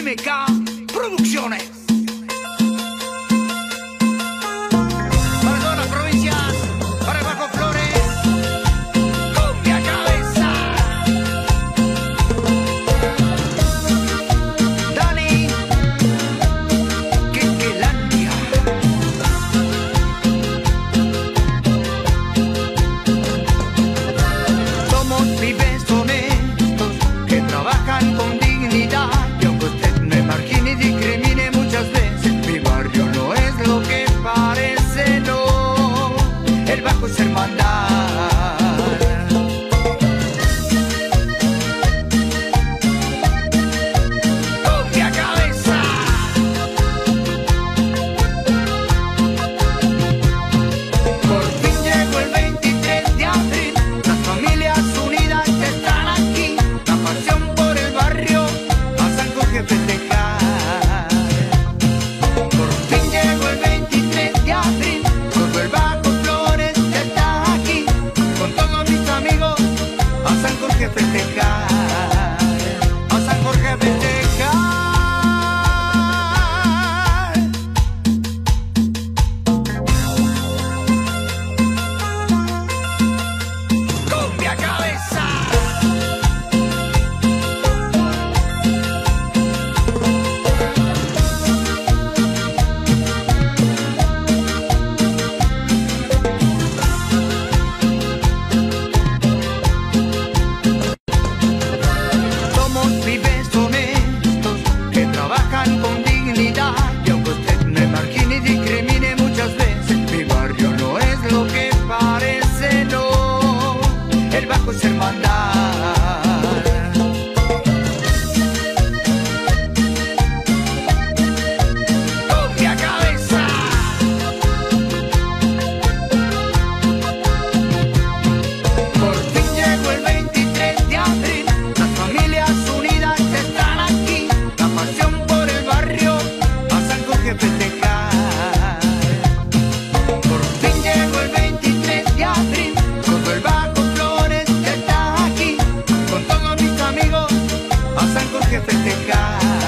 MK Producciones. Para todas las provincias, para el Bajo Flores, cumbia cabeza. Dani, Quequelandia. Somos pibes honestos que trabajan con dignidad. Y aunque usted me margine y discrimine muchas veces, mi barrio no es lo que parece, no. El Bajo es hermandad. ¡Cumbia cabeza! Por fin llegó el 23 de abril, las familias unidas ya están aquí. La pasión por el barrio a San Jorge festejar. Por fin llegó el 23 de abril, todo el Bajo Flores ya está aquí. Con todos mis amigos a San Jorge festejar. A San Jorge festejar. ¡Cumbia cabeza! Somos pibes honestos que trabajan con dignidad. Y aunque usted me margine y discrimine muchas veces, mi barrio no es lo que parece, no. El Bajo es hermandad. ¡Cumbia cabeza! Por fin llegó el 23 de abril, las familias unidas ya están aquí. La pasión por el barrio a San Jorge festejar. Por fin llegó el 23 de abril, todo el Bajo Flores ya está aquí. Con todos mis amigos a San Jorge festejar.